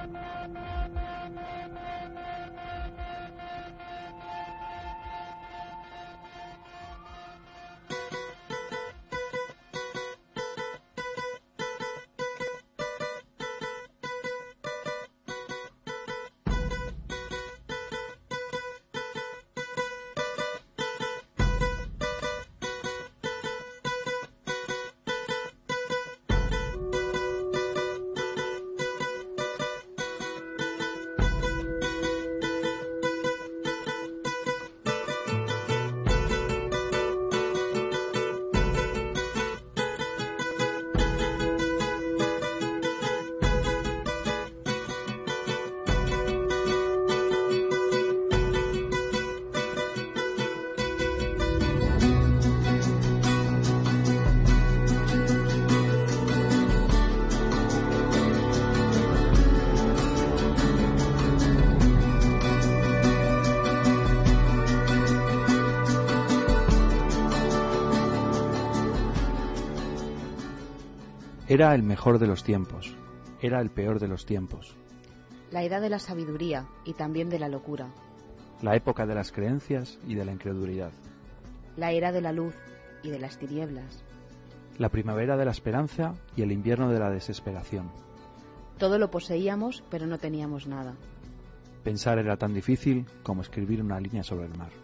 Era el mejor de los tiempos, era el peor de los tiempos. La edad de la sabiduría y también de la locura. La época de las creencias y de la incredulidad. La era de la luz y de las tinieblas. La primavera de la esperanza y el invierno de la desesperación. Todo lo poseíamos, pero no teníamos nada. Pensar era tan difícil como escribir una línea sobre el mar.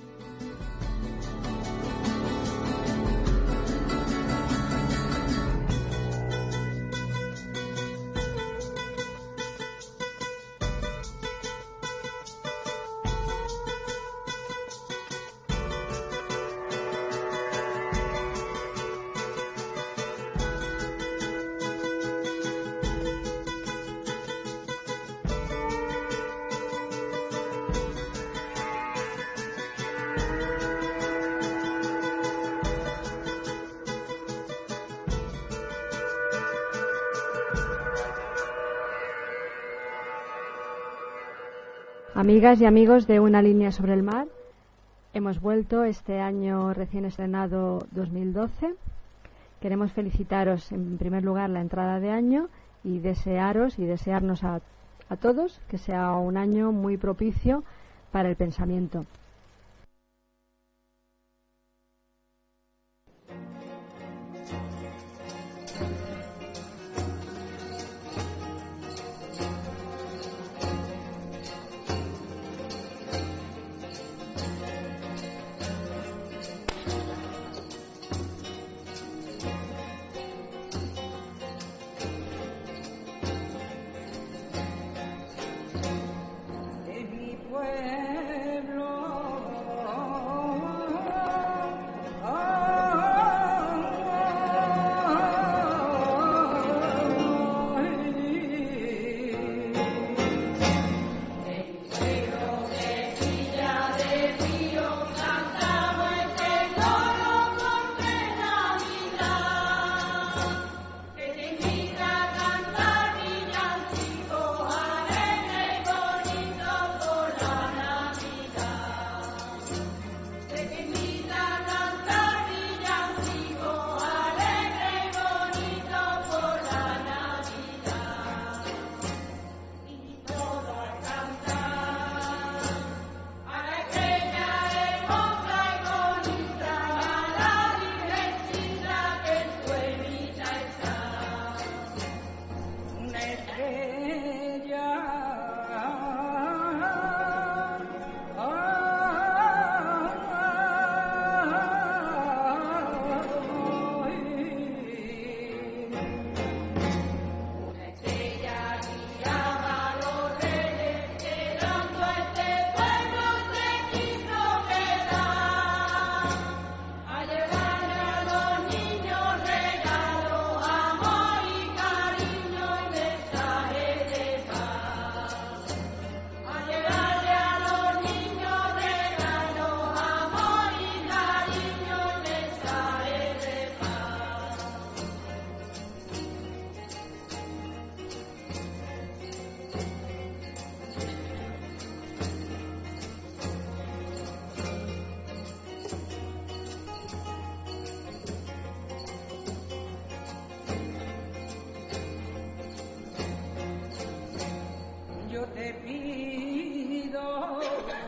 Amigas y amigos de Una línea sobre el mar, hemos vuelto este año recién estrenado 2012. Queremos felicitaros en primer lugar la entrada de año y desearos y desearnos a todos que sea un año muy propicio para el pensamiento. te pido.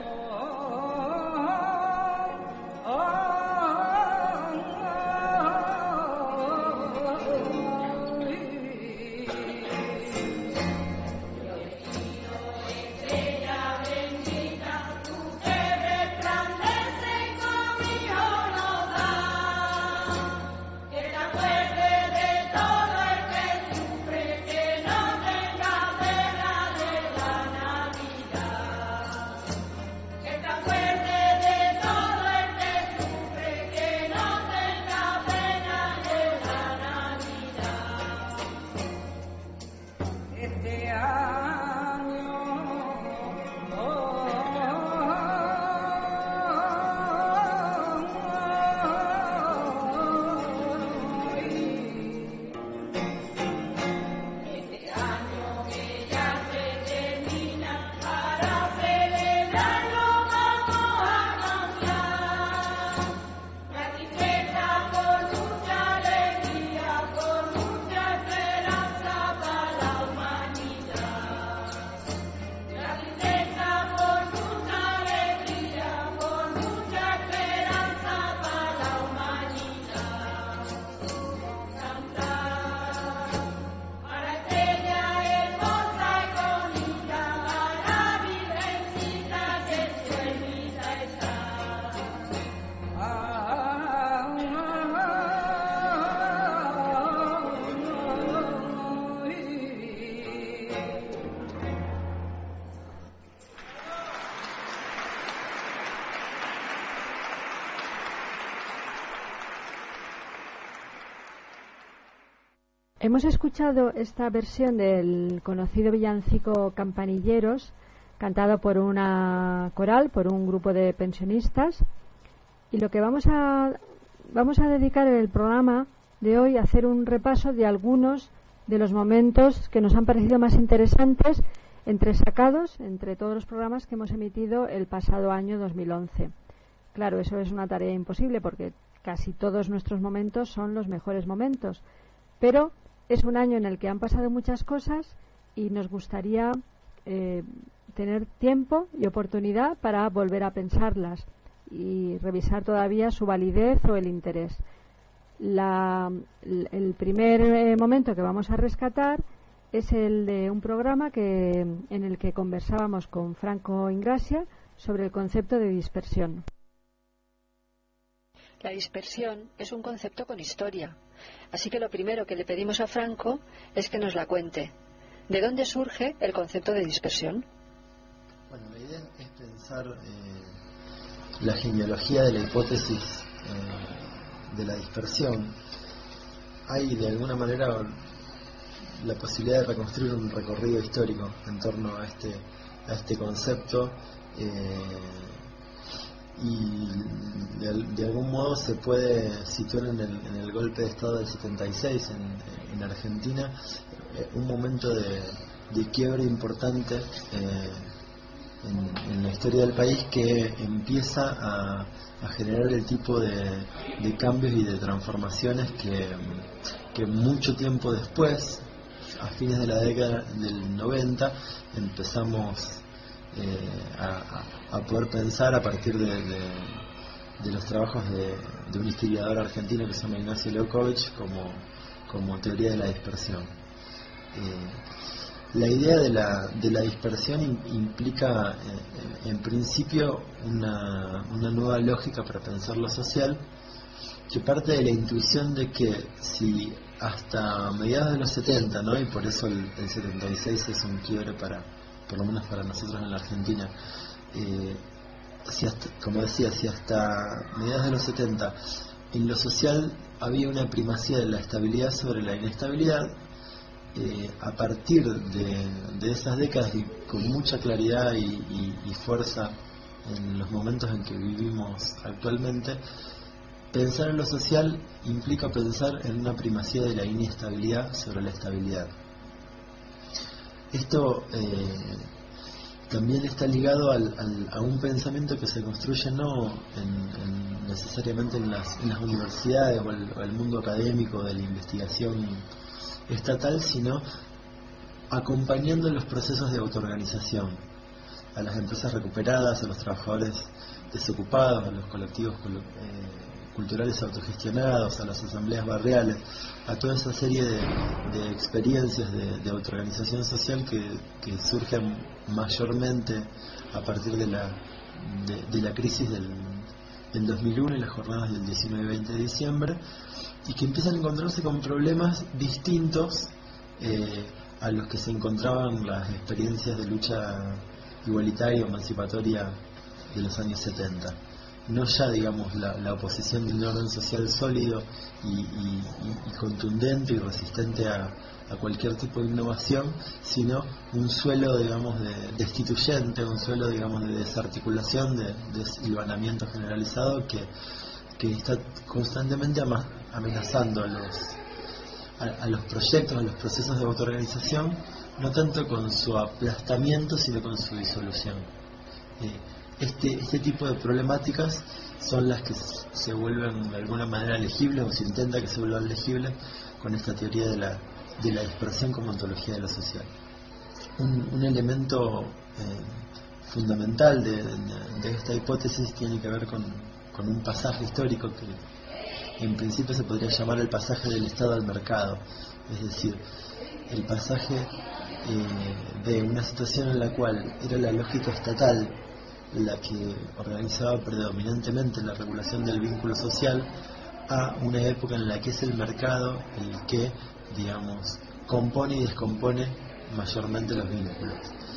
Hemos escuchado esta versión del conocido villancico Campanilleros, cantado por una coral, por un grupo de pensionistas, y lo que vamos a dedicar el programa de hoy a hacer un repaso de algunos de los momentos que nos han parecido más interesantes entresacados entre todos los programas que hemos emitido el pasado año 2011. Claro, eso es una tarea imposible porque casi todos nuestros momentos son los mejores momentos, pero es un año en el que han pasado muchas cosas y nos gustaría tener tiempo y oportunidad para volver a pensarlas y revisar todavía su validez o el interés. El primer momento que vamos a rescatar es el de un programa en el que conversábamos con Franco Ingracia sobre el concepto de dispersión. La dispersión es un concepto con historia, así que lo primero que le pedimos a Franco es que nos la cuente. ¿De dónde surge el concepto de dispersión? Bueno, la idea es pensar la genealogía de la hipótesis de la dispersión. Hay de alguna manera la posibilidad de reconstruir un recorrido histórico en torno a este concepto y de algún modo se puede situar en el golpe de Estado del 76 en Argentina, un momento de quiebre importante en la historia del país que empieza a generar el tipo de cambios y de transformaciones que mucho tiempo después, a fines de la década del 90, empezamos a poder pensar a partir de los trabajos de un historiador argentino que se llama Ignacio Leokovich como teoría de la dispersión. La idea de la dispersión implica en principio una nueva lógica para pensar lo social, que parte de la intuición de que si hasta mediados de los 70, ¿no? Y por eso el 76 es un quiebre por lo menos para nosotros en la Argentina, como decía, si hasta mediados de los 70 en lo social había una primacía de la estabilidad sobre la inestabilidad, a partir de esas décadas y con mucha claridad y fuerza en los momentos en que vivimos actualmente, pensar en lo social implica pensar en una primacía de la inestabilidad sobre la estabilidad. Esto también está ligado a un pensamiento que se construye no necesariamente en las universidades o el mundo académico de la investigación estatal, sino acompañando los procesos de autoorganización, a las empresas recuperadas, a los trabajadores desocupados, a los colectivos culturales autogestionados, a las asambleas barriales, a toda esa serie de experiencias de autoorganización social que surgen mayormente a partir de la crisis del 2001 y las jornadas del 19 y 20 de diciembre, y que empiezan a encontrarse con problemas distintos a los que se encontraban las experiencias de lucha igualitaria o emancipatoria de los años 70. No ya, digamos, la oposición de un orden social sólido y contundente y resistente a cualquier tipo de innovación, sino un suelo, digamos, destituyente, un suelo, digamos, de desarticulación, de hilvanamiento generalizado que está constantemente amenazando a los proyectos, a los procesos de autoorganización, no tanto con su aplastamiento, sino con su disolución. Este tipo de problemáticas son las que se vuelven de alguna manera legibles, o se intenta que se vuelvan legibles con esta teoría de la dispersión como ontología de lo social. Un elemento fundamental de esta hipótesis tiene que ver con un pasaje histórico que en principio se podría llamar el pasaje del Estado al mercado, es decir, el pasaje de una situación en la cual era la lógica estatal la que organizaba predominantemente la regulación del vínculo social, a una época en la que es el mercado el que, digamos, compone y descompone mayormente los vínculos.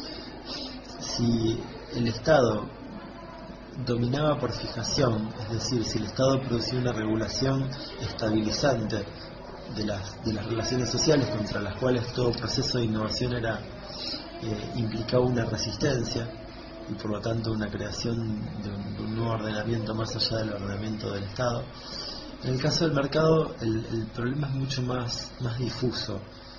Si el Estado dominaba por fijación, es decir, si el Estado producía una regulación estabilizante de las relaciones sociales, contra las cuales todo proceso de innovación implicaba una resistencia y por lo tanto una creación de un nuevo ordenamiento más allá del ordenamiento del Estado. En el caso del mercado el problema es mucho más difuso.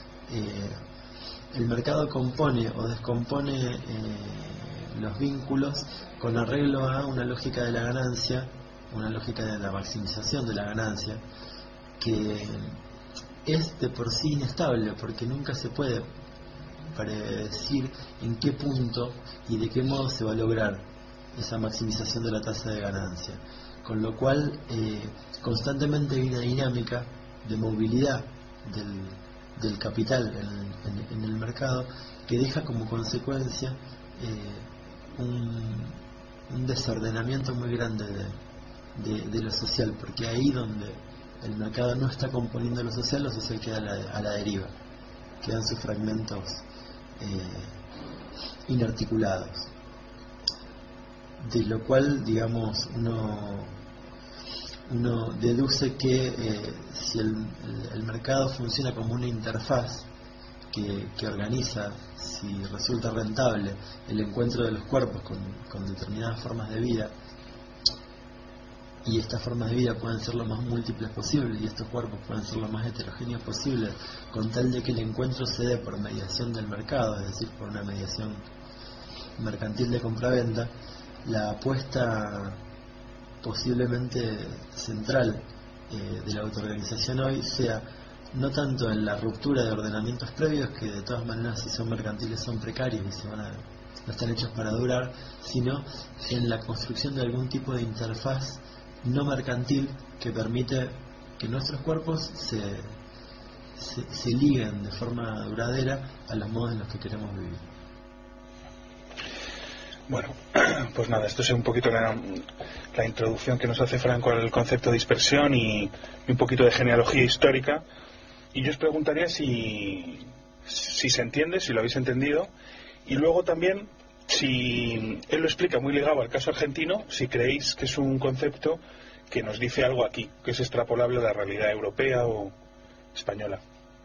El mercado compone o descompone los vínculos con arreglo a una lógica de la ganancia, una lógica de la maximización de la ganancia, que es de por sí inestable, porque nunca se puede predecir en qué punto y de qué modo se va a lograr esa maximización de la tasa de ganancia, con lo cual constantemente hay una dinámica de movilidad del capital en el mercado que deja como consecuencia un desordenamiento muy grande de lo social, porque ahí donde el mercado no está componiendo lo social queda a la deriva, quedan sus fragmentos inarticulados, de lo cual, digamos, uno deduce que si el mercado funciona como una interfaz que organiza, si resulta rentable, el encuentro de los cuerpos con determinadas formas de vida, y estas formas de vida pueden ser lo más múltiples posible y estos cuerpos pueden ser lo más heterogéneos posible, con tal de que el encuentro se dé por mediación del mercado, es decir, por una mediación mercantil de compraventa, la apuesta posiblemente central de la autoorganización hoy sea no tanto en la ruptura de ordenamientos previos, que de todas maneras, si son mercantiles, son precarios y no están hechos para durar, sino en la construcción de algún tipo de interfaz no mercantil que permite que nuestros cuerpos se liguen de forma duradera a los modos en los que queremos vivir. Bueno, pues nada, esto es un poquito la introducción que nos hace Franco al concepto de dispersión y un poquito de genealogía histórica. Y yo os preguntaría si se entiende, si lo habéis entendido, y luego también, si él lo explica muy ligado al caso argentino, si creéis que es un concepto que nos dice algo aquí, que es extrapolable a la realidad europea o española.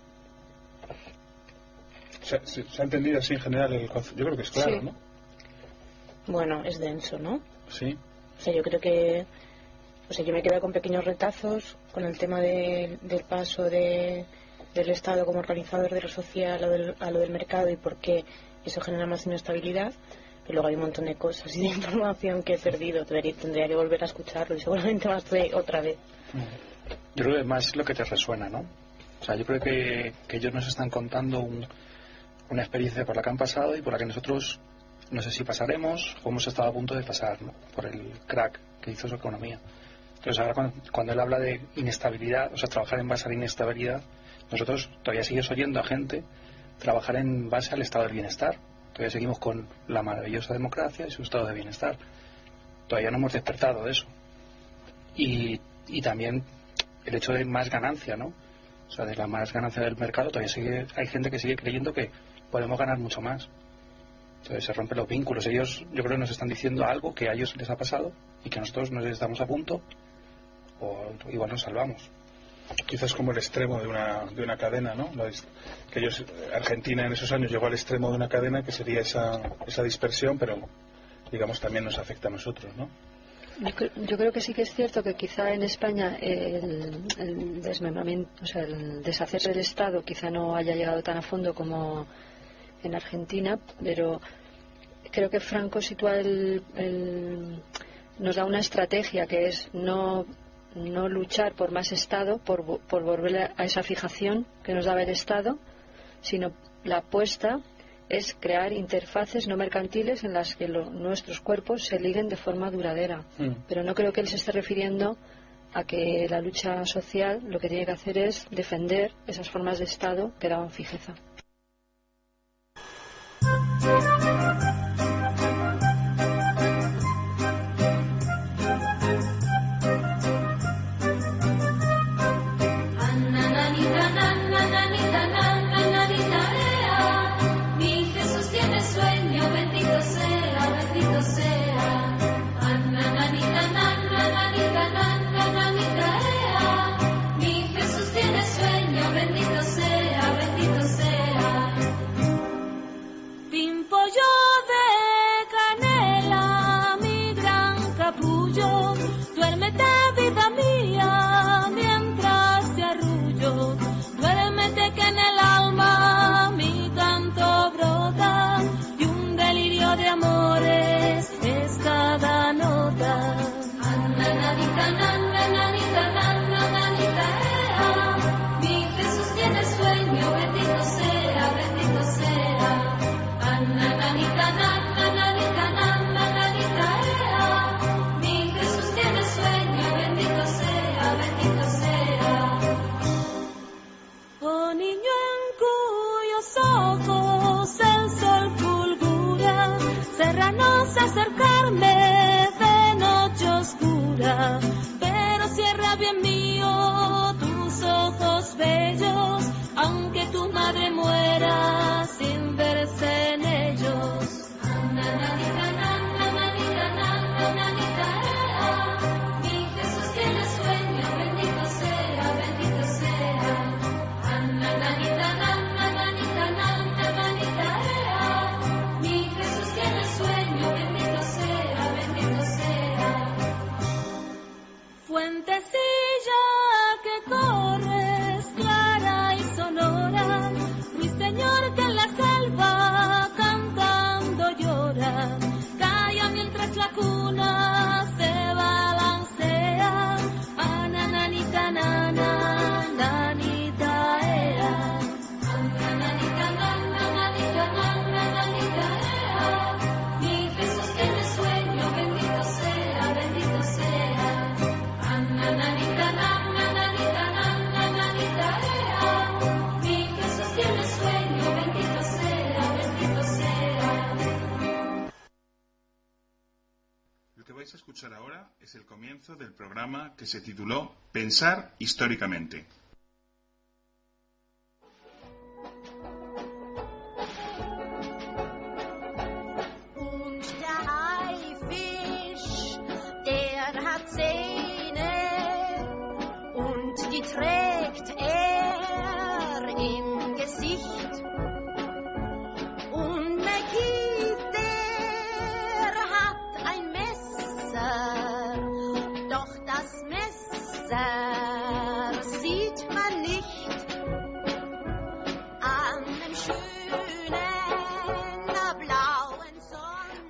¿Se ha entendido así en general el concepto? Yo creo que es claro, sí. ¿No? Bueno, es denso, ¿no? Sí. O sea, yo creo que... O sea, yo me quedo con pequeños retazos con el tema del paso del Estado como organizador de lo social a lo del mercado y por qué eso genera más inestabilidad. Pero luego hay un montón de cosas y de información que he perdido. Tendría que volver a escucharlo y seguramente más de otra vez. Yo creo que más es lo que te resuena, ¿no? O sea, yo creo que ellos nos están contando una experiencia por la que han pasado y por la que nosotros no sé si pasaremos o hemos estado a punto de pasar, ¿no? Por el crack que hizo su economía. Entonces ahora cuando él habla de inestabilidad, o sea, trabajar en base a la inestabilidad, nosotros todavía seguimos oyendo a gente trabajar en base al estado del bienestar. Todavía seguimos con la maravillosa democracia y su estado de bienestar. Todavía no hemos despertado de eso. Y también el hecho de más ganancia, ¿no? O sea, de la más ganancia del mercado, todavía hay gente que sigue creyendo que podemos ganar mucho más. Entonces se rompen los vínculos. Ellos, yo creo que nos están diciendo algo que a ellos les ha pasado y que nosotros nos estamos a punto o igual nos salvamos. Quizás como el extremo de una cadena, ¿no? Que ellos, Argentina en esos años llegó al extremo de una cadena que sería esa dispersión, pero digamos también nos afecta a nosotros, ¿no? Yo creo que sí que es cierto que quizá en España el desmembramiento, o sea, el deshacerse del Estado quizá no haya llegado tan a fondo como en Argentina, pero creo que Franco nos da una estrategia que es no luchar por más Estado, por volver a esa fijación que nos daba el Estado, sino la apuesta es crear interfaces no mercantiles en las que nuestros cuerpos se liguen de forma duradera. Pero no creo que él se esté refiriendo a que la lucha social lo que tiene que hacer es defender esas formas de Estado que daban fijeza. vais a escuchar ahora es el comienzo del programa que se tituló Pensar históricamente. Und der Haifisch, der hat Zähne und die trägt er im Gesicht. Und Mackie, der hat ein Messer, doch das Messer sieht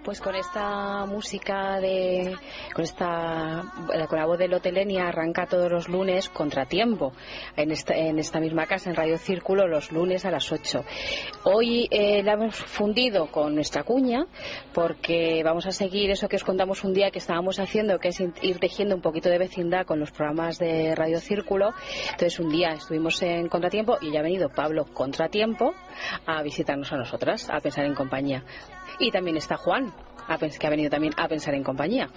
Pues con esta música con la voz de Lotelenia arranca todos los lunes Contratiempo en esta misma casa, en Radio Círculo, los lunes a las 8. Hoy la hemos fundido con nuestra cuña porque vamos a seguir eso que os contamos un día que estábamos haciendo, que es ir tejiendo un poquito de vecindad con los programas de Radio Círculo. Entonces un día estuvimos en Contratiempo y ya ha venido Pablo Contratiempo a visitarnos a nosotras, a Pensar en Compañía. Y también está Juan, que ha venido también a Pensar en Compañía.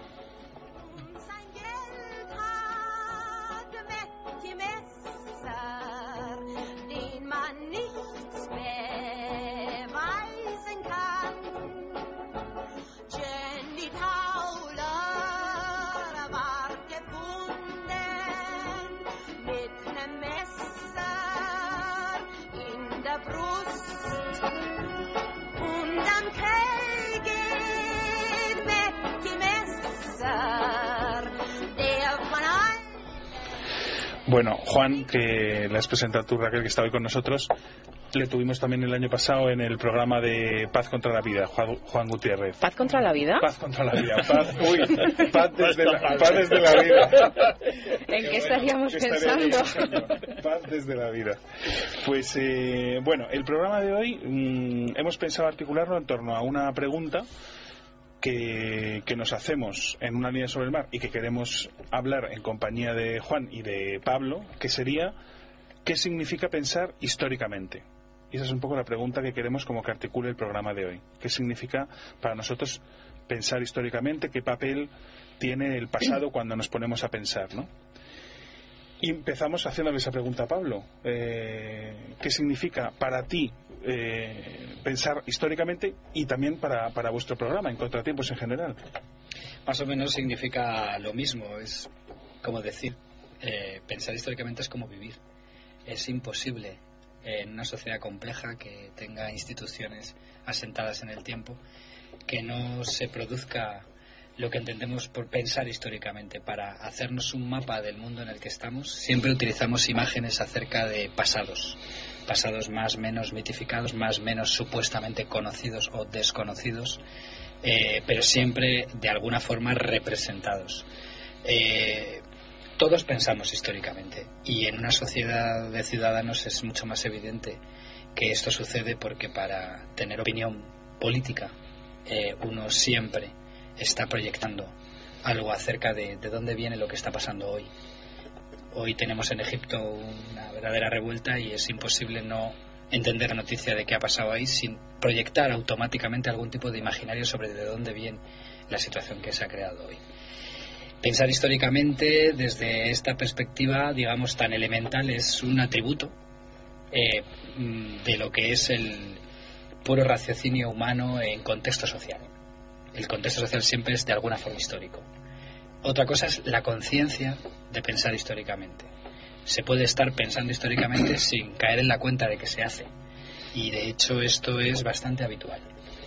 Bueno, Juan, que le has presentado tú, Raquel, que está hoy con nosotros, le tuvimos también el año pasado en el programa de Paz contra la Vida, Juan Gutiérrez. ¿Paz contra la vida? Paz contra la vida. Paz desde la vida. ¿En qué estaríamos pensando? Paz desde la vida. Pues, bueno, el programa de hoy hemos pensado articularlo en torno a una pregunta que nos hacemos en Una línea sobre el mar y que queremos hablar en compañía de Juan y de Pablo, que sería ¿qué significa pensar históricamente? Y esa es un poco la pregunta que queremos como que articule el programa de hoy. ¿Qué significa para nosotros pensar históricamente? ¿Qué papel tiene el pasado cuando nos ponemos a pensar, ¿no? Y empezamos haciéndole esa pregunta a Pablo. ¿Qué significa para ti pensar históricamente y también para vuestro programa, en Contratiempos en general? Más o menos significa lo mismo. Es como decir, pensar históricamente es como vivir. Es imposible en una sociedad compleja que tenga instituciones asentadas en el tiempo que no se produzca lo que entendemos por pensar históricamente. Para hacernos un mapa del mundo en el que estamos, siempre utilizamos imágenes acerca de pasados más menos mitificados, más menos supuestamente conocidos o desconocidos, pero siempre de alguna forma representados. Todos pensamos históricamente, y en una sociedad de ciudadanos es mucho más evidente que esto sucede, porque para tener opinión política uno siempre está proyectando algo acerca de dónde viene lo que está pasando hoy. Hoy tenemos en Egipto una verdadera revuelta y es imposible no entender la noticia de qué ha pasado ahí sin proyectar automáticamente algún tipo de imaginario sobre de dónde viene la situación que se ha creado hoy. Pensar históricamente desde esta perspectiva, digamos, tan elemental, es un atributo de lo que es el puro raciocinio humano en contexto social. El contexto social siempre es de alguna forma histórico. Otra cosa es la conciencia de pensar históricamente. Se puede estar pensando históricamente sin caer en la cuenta de que se hace. Y de hecho esto es bastante habitual.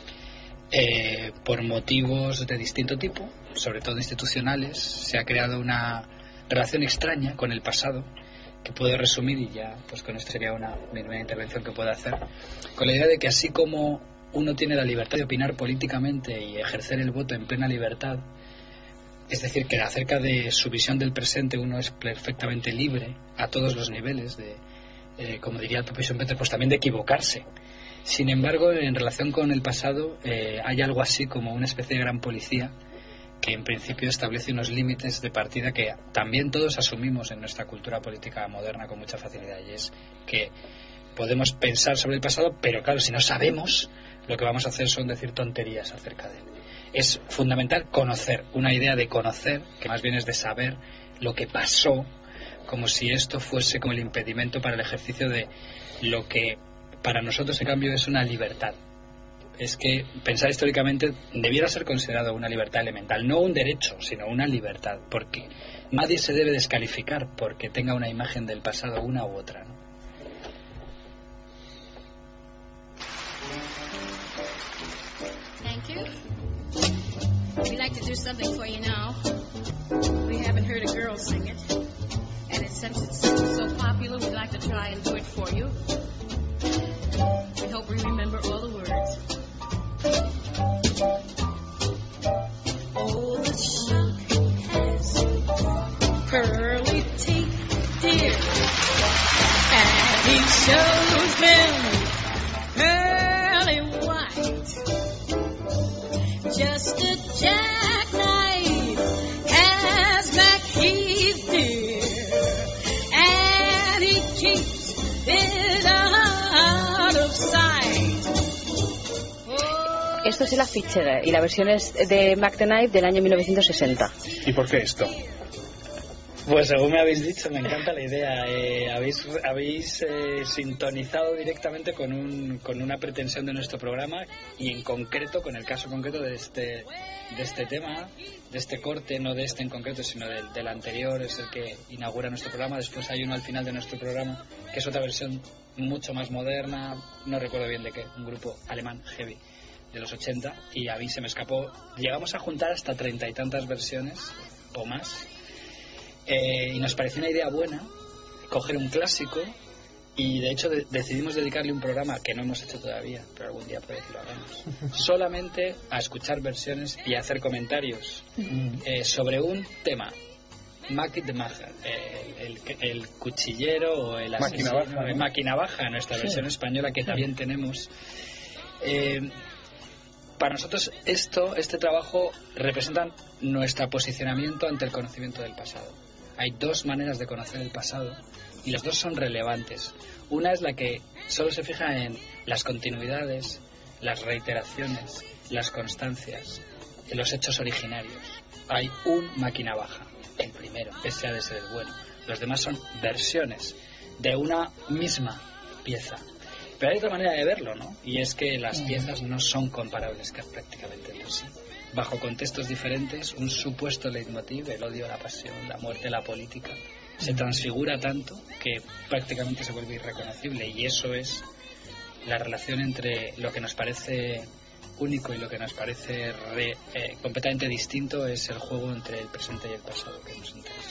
Por motivos de distinto tipo, sobre todo institucionales, se ha creado una relación extraña con el pasado, que puedo resumir, y ya pues con esto sería una primera intervención que puedo hacer, con la idea de que así como uno tiene la libertad de opinar políticamente y ejercer el voto en plena libertad, es decir, que acerca de su visión del presente uno es perfectamente libre a todos los niveles, como diría el propio Schumpeter, pues también de equivocarse. Sin embargo, en relación con el pasado hay algo así como una especie de gran policía que en principio establece unos límites de partida que también todos asumimos en nuestra cultura política moderna con mucha facilidad, y es que podemos pensar sobre el pasado, pero claro, si no sabemos, lo que vamos a hacer son decir tonterías acerca de él. Es fundamental conocer, una idea de conocer, que más bien es de saber lo que pasó, como si esto fuese como el impedimento para el ejercicio de lo que para nosotros en cambio es una libertad. Es que pensar históricamente debiera ser considerado una libertad elemental, no un derecho, sino una libertad, porque nadie se debe descalificar porque tenga una imagen del pasado, una u otra, ¿no? Thank you. We'd like to do something for you now. We haven't heard a girl sing it, and since it's so popular, we'd like to try and do it for you. We hope we remember all the words. just a jackknife has MacHeath dear, and he keeps it out of sight. Esto es el Afiche y la versión es de Mac the Knife del año 1960. ¿Y por qué esto? Pues según me habéis dicho, me encanta la idea. Habéis sintonizado directamente con una pretensión de nuestro programa y en concreto, con el caso concreto de este tema, de este corte, no de este en concreto, sino del anterior, es el que inaugura nuestro programa. Después hay uno al final de nuestro programa, que es otra versión mucho más moderna, no recuerdo bien de qué, un grupo alemán heavy de los 80, y a mí se me escapó. Llegamos a juntar hasta 30 y tantas versiones o más. Y nos pareció una idea buena coger un clásico y de hecho decidimos dedicarle un programa que no hemos hecho todavía, pero algún día puede que lo hagamos, solamente a escuchar versiones y a hacer comentarios sobre un tema. Mac the Maja, el cuchillero o el asesino, máquina baja, nuestra versión española que también tenemos. Para nosotros este trabajo representa nuestro posicionamiento ante el conocimiento del pasado. Hay dos maneras de conocer el pasado y las dos son relevantes. Una es la que solo se fija en las continuidades, las reiteraciones, las constancias, en los hechos originarios. Hay un máquina baja, el primero, ese ha de ser el bueno. Los demás son versiones de una misma pieza. Pero hay otra manera de verlo, ¿no? Y es que las piezas no son comparables prácticamente entre sí. Bajo contextos diferentes, un supuesto leitmotiv, el odio, la pasión, la muerte, la política, se transfigura tanto que prácticamente se vuelve irreconocible. Y eso es la relación entre lo que nos parece único y lo que nos parece completamente distinto, es el juego entre el presente y el pasado que nos interesa.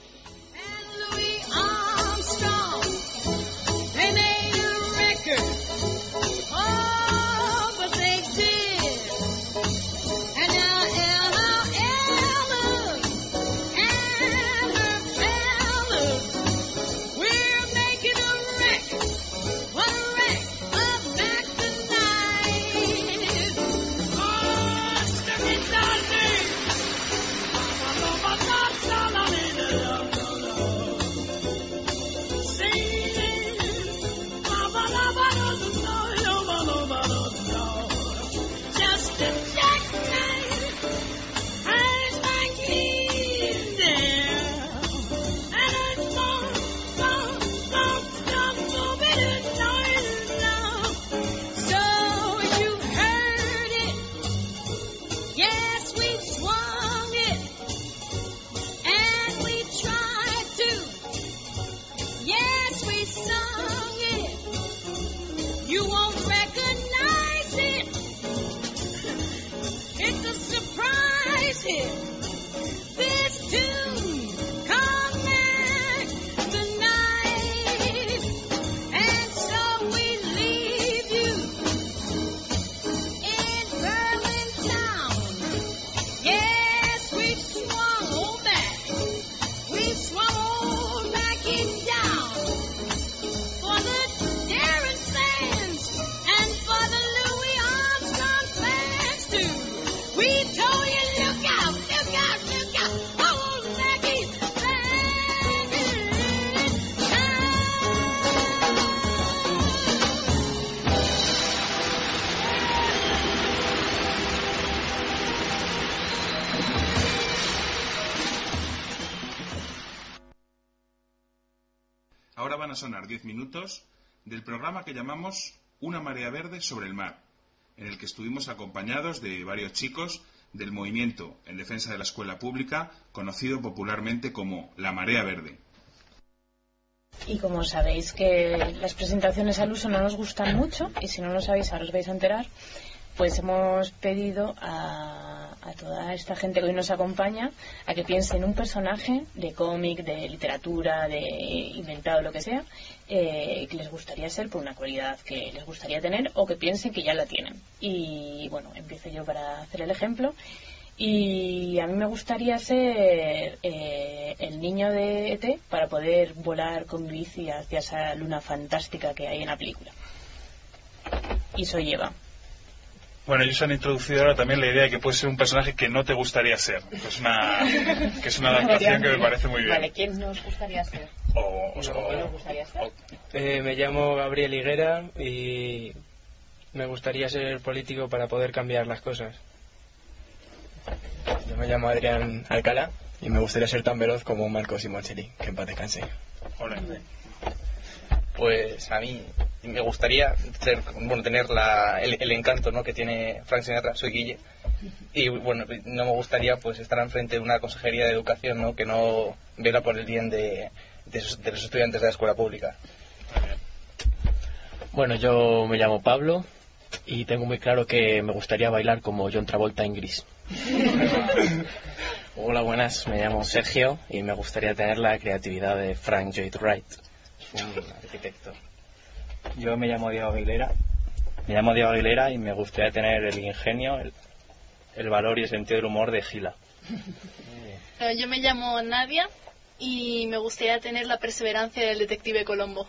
Ahora van a sonar 10 minutos del programa que llamamos Una marea verde sobre el mar, en el que estuvimos acompañados de varios chicos del movimiento en defensa de la escuela pública, conocido popularmente como La Marea Verde. Y como sabéis que las presentaciones al uso no nos gustan mucho, y si no lo sabéis ahora os vais a enterar, pues hemos pedido a toda esta gente que hoy nos acompaña a que piense en un personaje de cómic, de literatura, de inventado, lo que sea, que les gustaría ser por una cualidad que les gustaría tener o que piensen que ya la tienen. Y bueno, empiezo yo para hacer el ejemplo. Y a mí me gustaría ser el niño de ET para poder volar con mi bici hacia esa luna fantástica que hay en la película. Y soy Eva. Bueno, ellos han introducido ahora también la idea de que puede ser un personaje que no te gustaría ser. Que es una adaptación que me parece muy bien. Vale, ¿quién nos gustaría ser? ¿Quién nos gustaría ser? Me llamo Gabriel Higuera y me gustaría ser político para poder cambiar las cosas. Yo me llamo Adrián Alcalá y me gustaría ser tan veloz como Marco Simoncelli, que en paz descanse. Hola. Pues a mí me gustaría tener el encanto, ¿no?, que tiene Frank Sinatra. Soy Guille y bueno, no me gustaría pues estar enfrente de una consejería de educación, ¿no?, que no vela por el bien de los estudiantes de la escuela pública. Bueno, yo me llamo Pablo y tengo muy claro que me gustaría bailar como John Travolta en Gris. Hola, buenas, me llamo Sergio y me gustaría tener la creatividad de Frank Lloyd Wright, un arquitecto. Yo me llamo Diego Aguilera y me gustaría tener el ingenio, el valor y el sentido del humor de Gila. Yo me llamo Nadia y me gustaría tener la perseverancia del detective Colombo.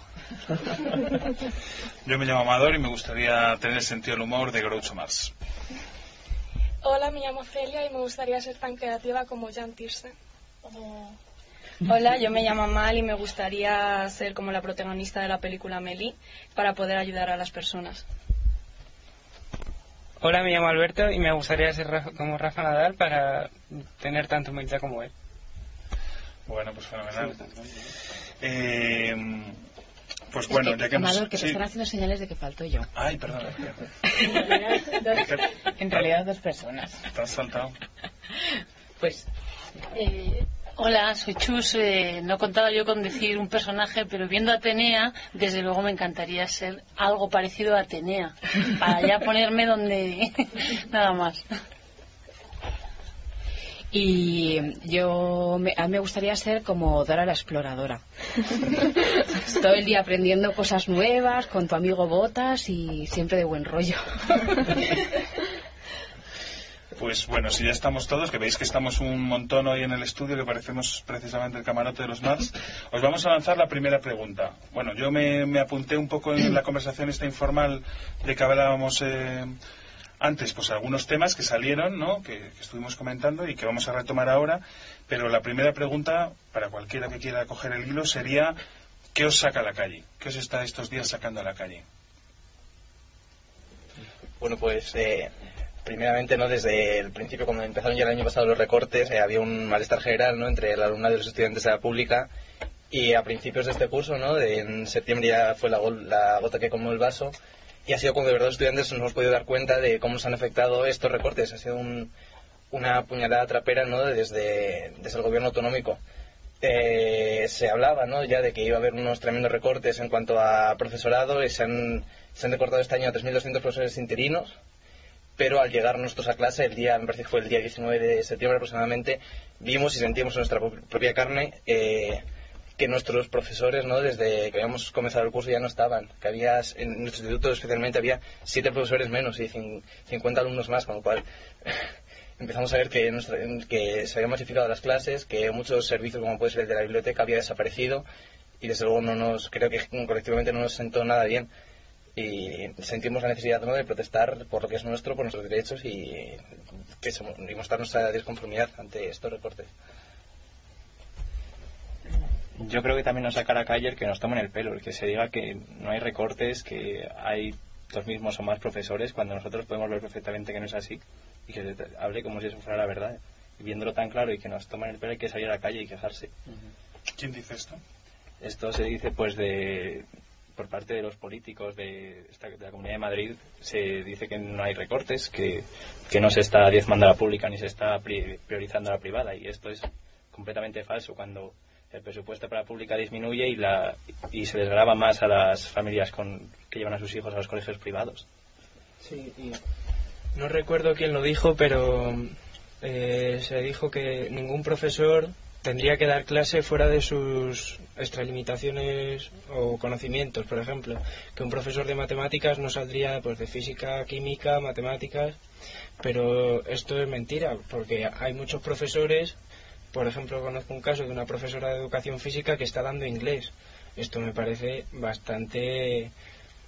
Yo me llamo Amador y me gustaría tener el sentido del humor de Groucho Marx. Hola, me llamo Celia y me gustaría ser tan creativa como Jan Tiersen. Hola, yo me llamo Amal y me gustaría ser como la protagonista de la película Amélie para poder ayudar a las personas. Hola, me llamo Alberto y me gustaría ser como Rafa Nadal para tener tanta humildad como él. Bueno, pues fenomenal. Pues bueno, ya que Amador, que te están haciendo señales de que falto yo. Ay, perdón. En realidad dos personas. Te has saltado. Pues... Hola, soy Chus. No contaba yo con decir un personaje, pero viendo a Atenea, desde luego me encantaría ser algo parecido a Atenea, para ya ponerme donde... nada más. Y a mí me gustaría ser como Dora la exploradora. Todo el día aprendiendo cosas nuevas con tu amigo Botas y siempre de buen rollo. Pues bueno, si ya estamos todos, que veis que estamos un montón hoy en el estudio, que parecemos precisamente el camarote de los Mars, os vamos a lanzar la primera pregunta. Bueno, yo me apunté un poco en la conversación esta informal de que hablábamos antes, pues algunos temas que salieron, ¿no?, que estuvimos comentando y que vamos a retomar ahora, pero la primera pregunta, para cualquiera que quiera coger el hilo, sería ¿qué os saca a la calle? ¿Qué os está estos días sacando a la calle? Bueno, pues primeramente, ¿no?, desde el principio, cuando empezaron ya el año pasado los recortes, había un malestar general, ¿no?, entre el alumnado y los estudiantes de la pública, y a principios de este curso, ¿no?, en septiembre ya fue la gota que colmó el vaso. Y ha sido cuando de verdad los estudiantes nos hemos podido dar cuenta de cómo nos han afectado estos recortes. Ha sido una puñalada trapera, ¿no?, desde el gobierno autonómico. Se hablaba, ¿no?, ya de que iba a haber unos tremendos recortes en cuanto a profesorado y se han recortado este año a 3.200 profesores interinos, pero al llegar nosotros a clase, me parece que fue el día 19 de septiembre aproximadamente, vimos y sentimos en nuestra propia carne que nuestros profesores, ¿no?, desde que habíamos comenzado el curso ya no estaban, que había, en nuestro instituto especialmente, había 7 profesores menos y 50 alumnos más, con lo cual empezamos a ver que se habían masificado las clases, que muchos servicios, como puede ser el de la biblioteca, había desaparecido, y desde luego creo que colectivamente no nos sentó nada bien, y sentimos la necesidad, ¿no?, de protestar por lo que es nuestro, por nuestros derechos y mostrar nuestra disconformidad ante estos recortes. Yo creo que también nos saca a la calle el que nos tomen el pelo, el que se diga que no hay recortes, que hay los mismos o más profesores, cuando nosotros podemos ver perfectamente que no es así, y que se hable como si eso fuera la verdad. Y viéndolo tan claro y que nos tomen el pelo, hay que salir a la calle y quejarse. ¿Quién dice esto? Esto se dice pues por parte de los políticos de la Comunidad de Madrid. Se dice que no hay recortes, que no se está diezmando a la pública ni se está priorizando a la privada, y esto es completamente falso. Cuando el presupuesto para la pública disminuye y se desgrava más a las familias que llevan a sus hijos a los colegios privados. Sí, y no recuerdo quién lo dijo, pero se dijo que ningún profesor tendría que dar clase fuera de sus extralimitaciones o conocimientos. Por ejemplo, que un profesor de matemáticas no saldría pues de física, química, matemáticas, pero esto es mentira, porque hay muchos profesores. Por ejemplo, conozco un caso de una profesora de educación física que está dando inglés. Esto me parece bastante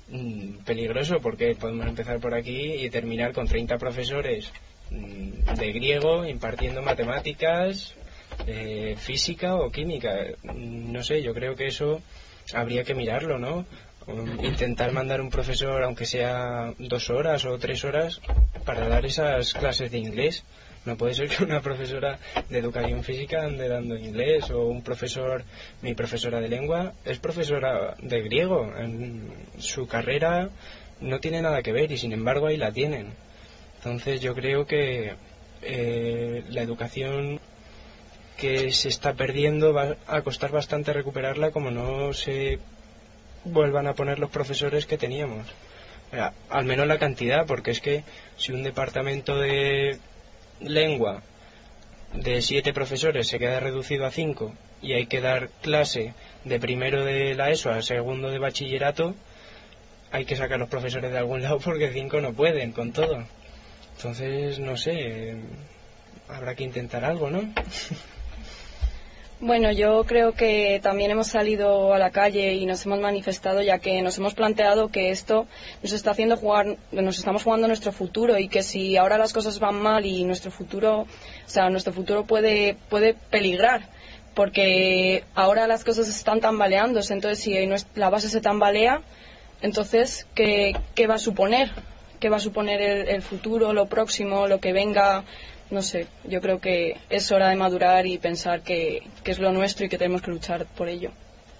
peligroso, porque podemos empezar por aquí y terminar con 30 profesores de griego impartiendo matemáticas, física o química. No sé, yo creo que eso habría que mirarlo, ¿no? Intentar mandar un profesor, aunque sea 2 horas o 3 horas, para dar esas clases de inglés. No puede ser que una profesora de educación física ande dando inglés, o mi profesora de lengua es profesora de griego. En su carrera no tiene nada que ver y sin embargo ahí la tienen. Entonces yo creo que la educación que se está perdiendo va a costar bastante recuperarla, como no se vuelvan a poner los profesores que teníamos. Al menos la cantidad, porque es que si un departamento de lengua de 7 profesores se queda reducido a 5 y hay que dar clase de primero de la ESO a segundo de bachillerato, hay que sacar los profesores de algún lado, porque 5 no pueden con todo. Entonces, no sé, habrá que intentar algo, ¿no? Bueno, yo creo que también hemos salido a la calle y nos hemos manifestado, ya que nos hemos planteado que esto nos está haciendo jugar, nos estamos jugando nuestro futuro, y que si ahora las cosas van mal y nuestro futuro puede peligrar, porque ahora las cosas están tambaleándose. Entonces, si la base se tambalea, entonces ¿qué va a suponer? ¿Qué va a suponer el futuro, lo próximo, lo que venga? No sé, yo creo que es hora de madurar y pensar que es lo nuestro y que tenemos que luchar por ello.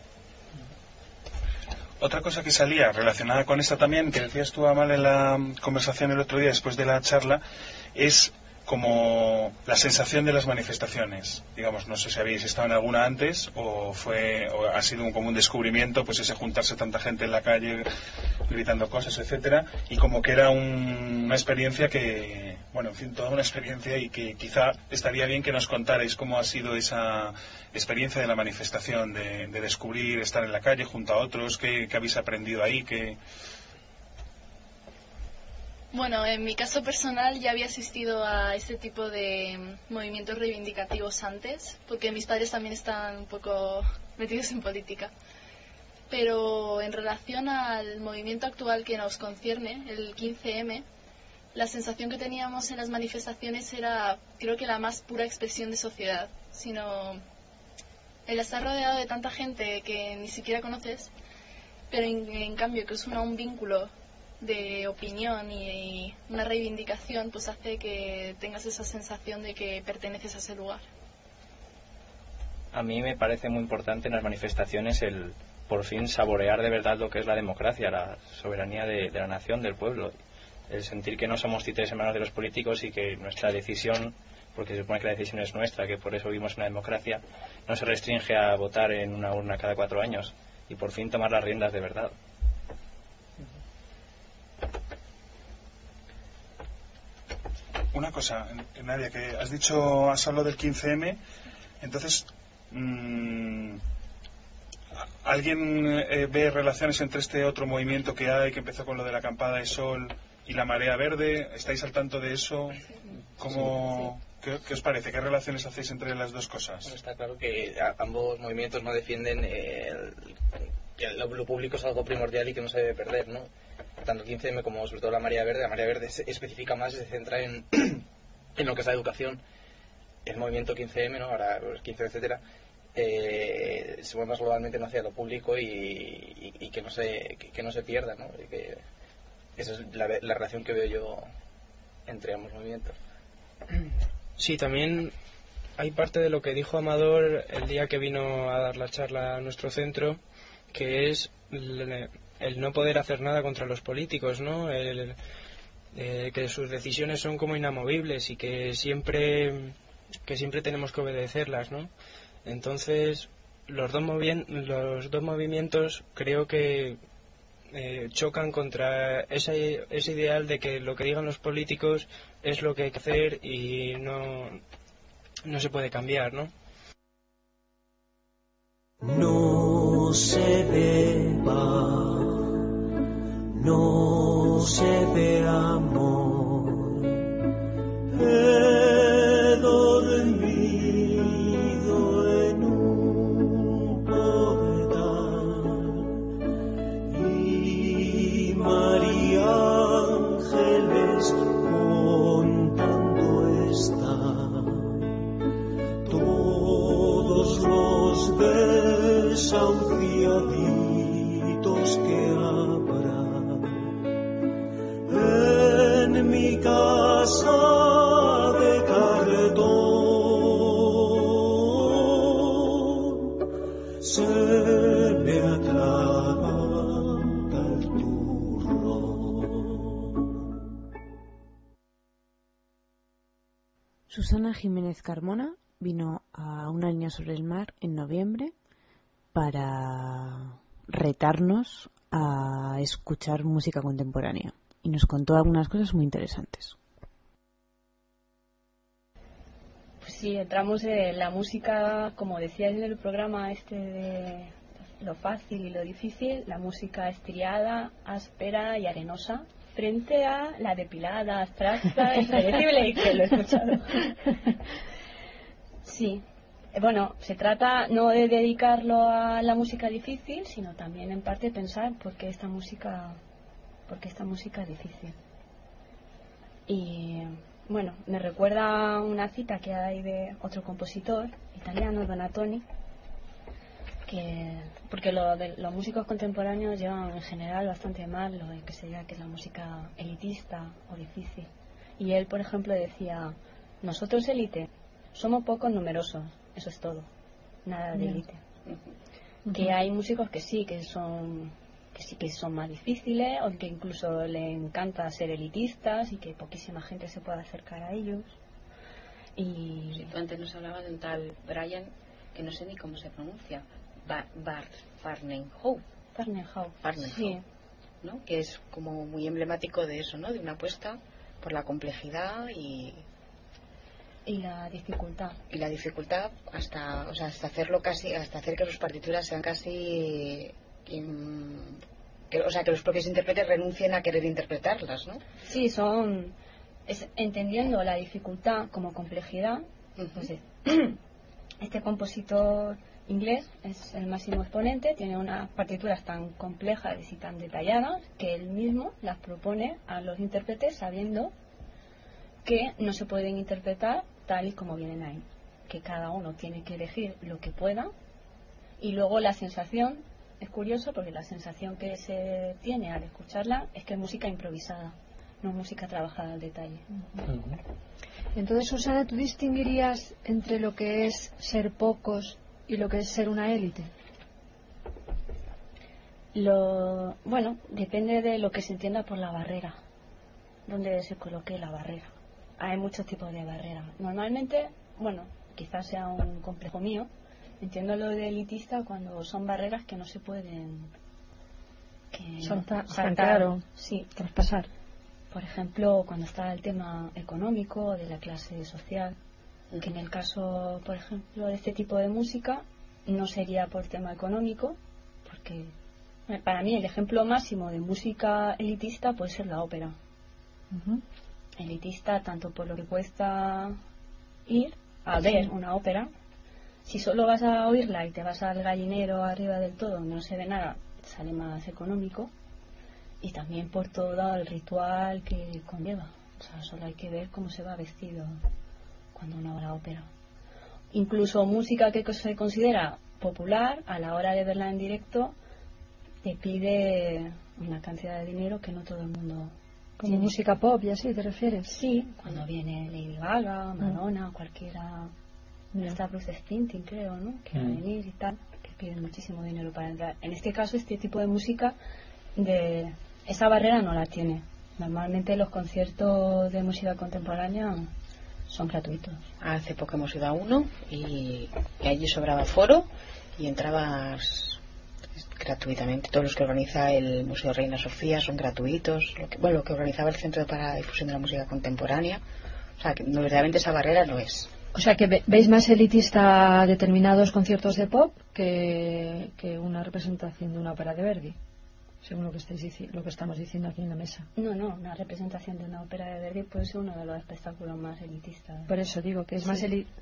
Otra cosa que salía relacionada con esta también, que decías tú, Amal, en la conversación el otro día después de la charla, es como la sensación de las manifestaciones. Digamos, no sé si habéis estado en alguna antes o ha sido como un descubrimiento, pues ese juntarse tanta gente en la calle gritando cosas, etcétera, y como que era una experiencia que, bueno, en fin, toda una experiencia, y que quizá estaría bien que nos contarais cómo ha sido esa experiencia de la manifestación, de descubrir, estar en la calle junto a otros, qué habéis aprendido ahí, Bueno, en mi caso personal ya había asistido a este tipo de movimientos reivindicativos antes, porque mis padres también están un poco metidos en política. Pero en relación al movimiento actual que nos concierne, el 15M, la sensación que teníamos en las manifestaciones era, creo que la más pura expresión de sociedad, sino el estar rodeado de tanta gente que ni siquiera conoces, pero en cambio que es un vínculo de opinión y una reivindicación, pues hace que tengas esa sensación de que perteneces a ese lugar. A mí me parece muy importante en las manifestaciones el por fin saborear de verdad lo que es la democracia, la soberanía de la nación, del pueblo, el sentir que no somos títeres en manos de los políticos y que nuestra decisión, porque se supone que la decisión es nuestra, que por eso vivimos en una democracia, no se restringe a votar en una urna cada 4 años, y por fin tomar las riendas de verdad. Una cosa, Nadia, que has dicho, has hablado del 15M, entonces, ¿alguien ve relaciones entre este otro movimiento que hay, que empezó con lo de la acampada de sol y la marea verde? ¿Estáis al tanto de eso? ¿Cómo, sí. ¿Qué os parece? ¿Qué relaciones hacéis entre las dos cosas? Bueno, está claro que ambos movimientos no defienden que lo público es algo primordial y que no se debe perder, ¿no? Tanto el 15M como sobre todo la marea verde se especifica más y se centra en lo que es la educación. El movimiento 15M, ¿no? Ahora el 15, etcétera, se mueve más globalmente, ¿no?, hacia lo público y que no se pierda, ¿no? Y que esa es la relación que veo yo entre ambos movimientos. Sí, también hay parte de lo que dijo Amador el día que vino a dar la charla a nuestro centro, que es el no poder hacer nada contra los políticos, ¿no? Que sus decisiones son como inamovibles y que siempre tenemos que obedecerlas, ¿no? Entonces los dos movimientos creo que chocan contra ese ideal de que lo que digan los políticos es lo que hay que hacer y no se puede cambiar, ¿no? No se beba, no se ve amor, he dormido en un portal y desahuciaditos que habrá en mi casa de cartón. Se me atraganta el turrón. Susana Jiménez Carmona vino a Una línea sobre el mar en noviembre para retarnos a escuchar música contemporánea y nos contó algunas cosas muy interesantes. Pues sí, entramos en la música, como decías en el programa de lo fácil y lo difícil, la música estriada, áspera y arenosa, frente a la depilada, abstracta, impredecible, y que lo he escuchado. Sí, bueno, se trata no de dedicarlo a la música difícil, sino también en parte pensar por qué esta música es difícil. Y bueno, me recuerda una cita que hay de otro compositor italiano, Donatoni, porque los músicos contemporáneos llevan en general bastante mal lo de que se diga que es la música elitista o difícil. Y él, por ejemplo, decía: nosotros élite somos pocos numerosos, eso es todo, nada de élite. Que hay músicos que sí que son más difíciles, o que incluso le encanta ser elitistas y que poquísima gente se puede acercar a ellos. Y sí, tú antes nos hablabas de un tal Brian, que no sé ni cómo se pronuncia, Farnenhof, sí, ¿no? Que es como muy emblemático de eso, ¿no? De una apuesta por la complejidad y la dificultad. Y la dificultad hasta hacerlo casi, hasta hacer que sus partituras sean casi que los propios intérpretes renuncien a querer interpretarlas, ¿no? Sí, entendiendo la dificultad como complejidad. Pues este compositor inglés es el máximo exponente, tiene unas partituras tan complejas y tan detalladas que él mismo las propone a los intérpretes sabiendo que no se pueden interpretar tal y como vienen ahí, que cada uno tiene que elegir lo que pueda. Y luego la sensación, es curioso porque la sensación que se tiene al escucharla es que es música improvisada, no música trabajada al detalle. Entonces, Susana, ¿tú distinguirías entre lo que es ser pocos y lo que es ser una élite? Bueno, depende de lo que se entienda por la barrera, donde se coloque la barrera. Hay muchos tipos de barreras. Normalmente, bueno, quizás sea un complejo mío, entiendo lo de elitista cuando son barreras que no se pueden saltar o traspasar. Por ejemplo, cuando está el tema económico de la clase social, que en el caso, por ejemplo, de este tipo de música no sería por tema económico, porque para mí el ejemplo máximo de música elitista puede ser la ópera. Elitista tanto por lo que cuesta ir a ver una ópera. Si solo vas a oírla y te vas al gallinero arriba del todo donde no se ve nada, sale más económico. Y también por todo el ritual que conlleva. O sea, solo hay que ver cómo se va vestido cuando uno va a la ópera. Incluso música que se considera popular, a la hora de verla en directo, te pide una cantidad de dinero que no todo el mundo... ¿Como música pop y así te refieres? Sí, cuando viene Lady Gaga, Madonna, cualquiera... Está Bruce Springsteen, creo, ¿no? Que va a venir y tal, que piden muchísimo dinero para entrar. En este caso, este tipo de música, esa barrera no la tiene. Normalmente los conciertos de música contemporánea son gratuitos. Hace poco hemos ido a uno y allí sobraba foro y entrabas gratuitamente. Todos los que organiza el Museo Reina Sofía son gratuitos. Lo que organizaba el Centro para la Difusión de la Música Contemporánea. O sea, que verdaderamente esa barrera no es. O sea, que veis más elitista determinados conciertos de pop que una representación de una ópera de Verdi, según lo que estamos diciendo aquí en la mesa. No, una representación de una ópera de Verdi puede ser uno de los espectáculos más elitistas. Por eso digo que es más elitista.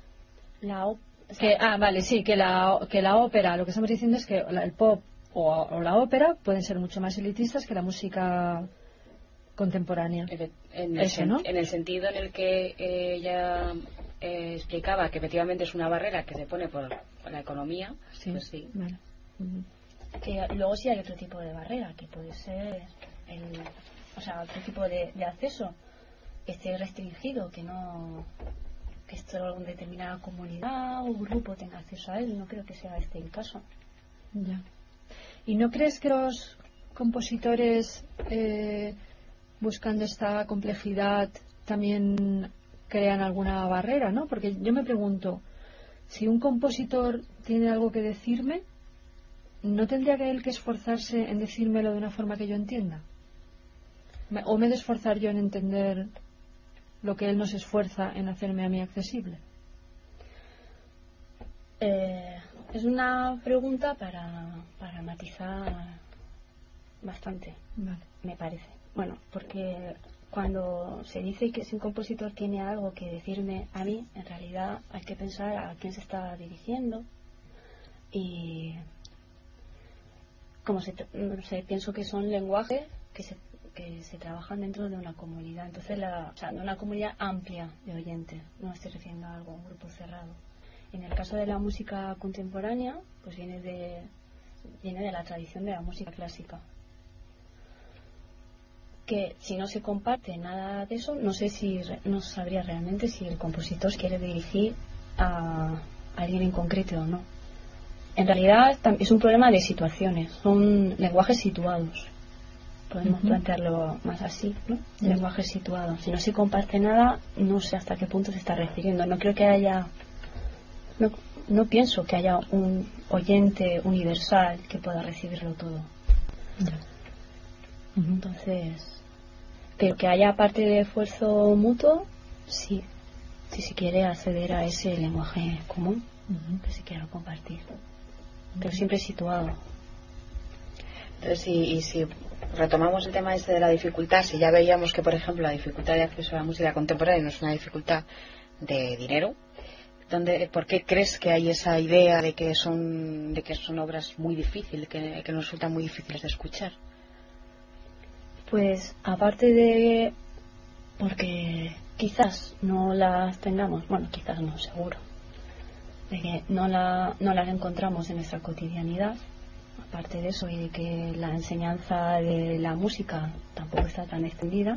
Que la ópera, lo que estamos diciendo es que el pop o la ópera pueden ser mucho más elitistas que la música contemporánea. En el sentido en el que ella explicaba que efectivamente es una barrera que se pone por la economía, sí, pues sí. Vale. Que luego sí hay otro tipo de barrera, que puede ser otro tipo de acceso que esté restringido, que solo una determinada comunidad o grupo tenga acceso a él. No creo que sea este el caso. Ya. ¿Y no crees que los compositores, buscando esta complejidad, también crean alguna barrera, ¿no? Porque yo me pregunto, si un compositor tiene algo que decirme, ¿no tendría que él que esforzarse en decírmelo de una forma que yo entienda? ¿O me he de esforzar yo en entender lo que él no se esfuerza en hacerme a mí accesible? Es una pregunta para matizar bastante, vale, me parece. Bueno, porque cuando se dice que si un compositor tiene algo que decirme a mí, en realidad hay que pensar a quién se está dirigiendo y como pienso que son lenguajes que se trabajan dentro de una comunidad, entonces de una comunidad amplia de oyentes, no me estoy refiriendo a algo, un grupo cerrado. En el caso de la música contemporánea, pues viene de la tradición de la música clásica, que si no se comparte nada de eso, no sabría realmente si el compositor quiere dirigir a alguien en concreto o no. En realidad es un problema de situaciones, son lenguajes situados. Podemos plantearlo más así, ¿no? Lenguajes situados. Si no se comparte nada, no sé hasta qué punto se está refiriendo. No creo que haya, no pienso que haya un oyente universal que pueda recibirlo todo. Entonces, pero que haya parte de esfuerzo mutuo, sí, si se quiere acceder a ese lenguaje común que se quiera compartir, pero siempre situado. Entonces, y si retomamos el tema este de la dificultad, si ya veíamos que, por ejemplo, la dificultad de acceso a la música contemporánea no es una dificultad de dinero, ¿por qué crees que hay esa idea de que son obras muy difíciles, que nos resultan muy difíciles de escuchar? Pues aparte de porque quizás no las tengamos, bueno, quizás no, seguro, de que no las encontramos en nuestra cotidianidad. Aparte de eso, y de que la enseñanza de la música tampoco está tan extendida,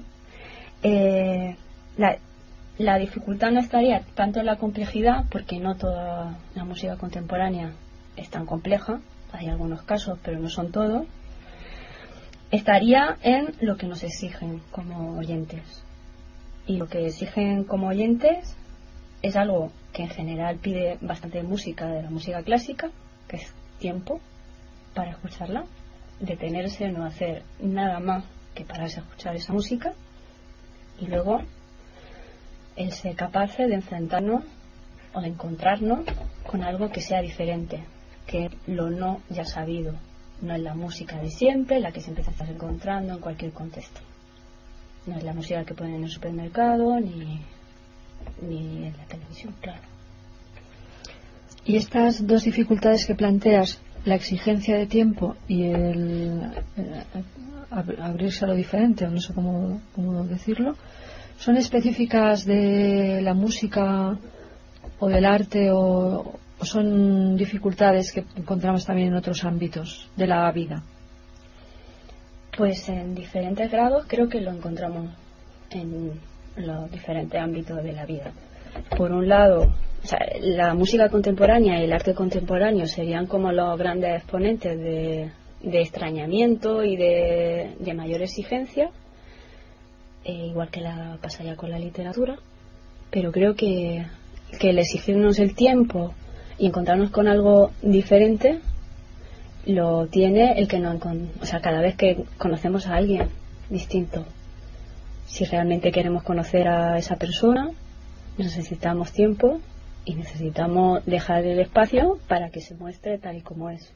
la dificultad no estaría tanto en la complejidad, porque no toda la música contemporánea es tan compleja, hay algunos casos, pero no son todos. Estaría en lo que nos exigen como oyentes. Y lo que exigen como oyentes es algo que en general pide bastante música de la música clásica, que es tiempo para escucharla, detenerse, no hacer nada más que pararse a escuchar esa música, y luego el ser capaces de enfrentarnos o de encontrarnos con algo que sea diferente, que lo no ya sabido, no es la música de siempre, la que siempre te estás encontrando en cualquier contexto, no es la música que ponen en el supermercado ni en la televisión, claro. Y estas dos dificultades que planteas, la exigencia de tiempo y el abrirse a lo diferente, o no sé cómo decirlo, ¿son específicas de la música o del arte o son dificultades que encontramos también en otros ámbitos de la vida? Pues en diferentes grados creo que lo encontramos en los diferentes ámbitos de la vida. Por un lado, la música contemporánea y el arte contemporáneo serían como los grandes exponentes de extrañamiento y de mayor exigencia, igual que pasaría con la literatura, pero creo que el exigirnos el tiempo y encontrarnos con algo diferente lo tiene el que no, cada vez que conocemos a alguien distinto. Si realmente queremos conocer a esa persona, necesitamos tiempo y necesitamos dejar el espacio para que se muestre tal y como es.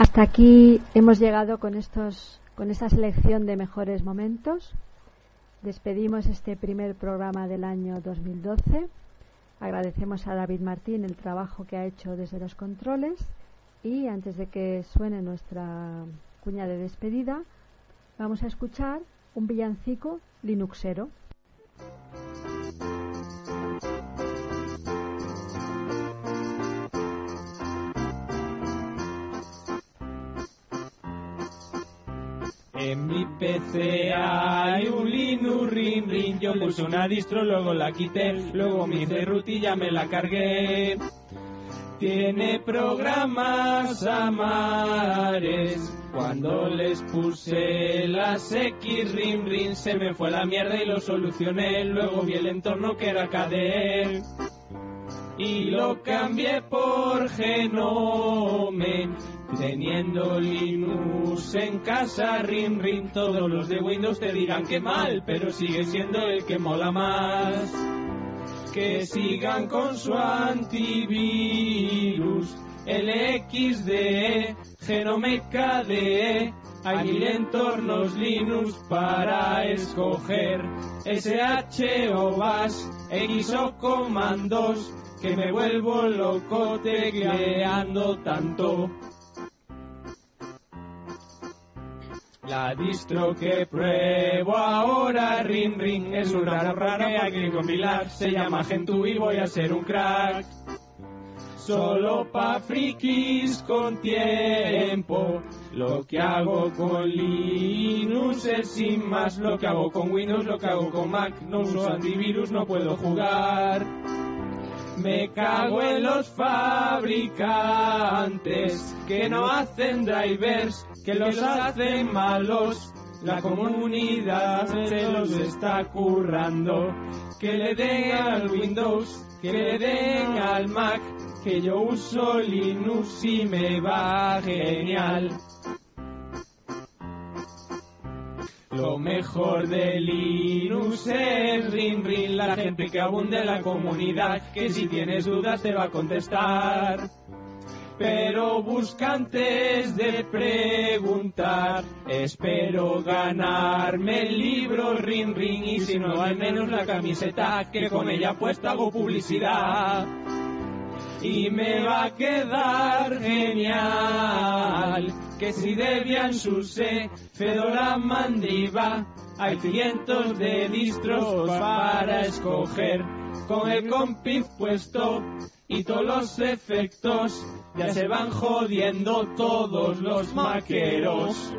Hasta aquí hemos llegado con esta selección de mejores momentos. Despedimos este primer programa del año 2012. Agradecemos a David Martín el trabajo que ha hecho desde los controles y antes de que suene nuestra cuña de despedida, vamos a escuchar un villancico linuxero. En mi PC hay un Linux Ring Ring. Yo puse una distro, luego la quité, luego me hice root y ya me la cargué. Tiene programas a mares. Cuando les puse las X Ring Ring se me fue la mierda y lo solucioné. Luego vi el entorno que era KDE y lo cambié por Genome. Teniendo Linux en casa, Ring Ring, todos los de Windows te dirán que mal, pero sigue siendo el que mola más. Que sigan con su antivirus, LXDE, Genome KDE. Hay 1000 entornos Linux para escoger, SH o Bash, X o comandos, que me vuelvo loco tecleando tanto. La distro que pruebo ahora, Ring Ring, es un raro que hay que compilar. Se llama Gentoo y voy a ser un crack. Solo pa' frikis con tiempo. Lo que hago con Linux es sin más. Lo que hago con Windows, lo que hago con Mac. No uso antivirus, no puedo jugar. Me cago en los fabricantes que no hacen drivers, que los hacen malos. La comunidad se los está currando. Que le den al Windows, que le den al Mac, que yo uso Linux y me va genial. Lo mejor de Linux es Ring Ring, la gente que abunde en la comunidad, que si tienes dudas te va a contestar. Pero busca antes de preguntar. Espero ganarme el libro Ring Ring y si no al menos la camiseta, que con ella puesta hago publicidad. Y me va a quedar genial. Que si Debian, SUSE, Fedora, Mandriva, hay cientos de distros para escoger. Con el compif puesto y todos los efectos, ya se van jodiendo todos los maqueros.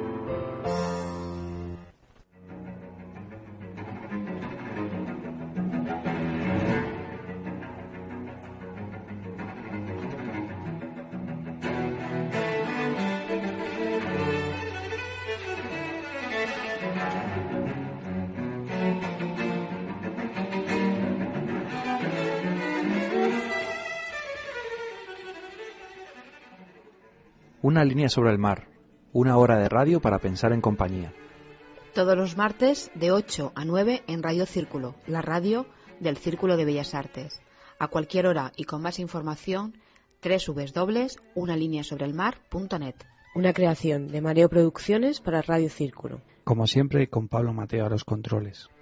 Una línea sobre el mar, una hora de radio para pensar en compañía. Todos los martes de 8 a 9 en Radio Círculo, la radio del Círculo de Bellas Artes. A cualquier hora y con más información, www.unalineasobrelmar.net. Una creación de Mareo Producciones para Radio Círculo. Como siempre, con Pablo Mateo a los controles.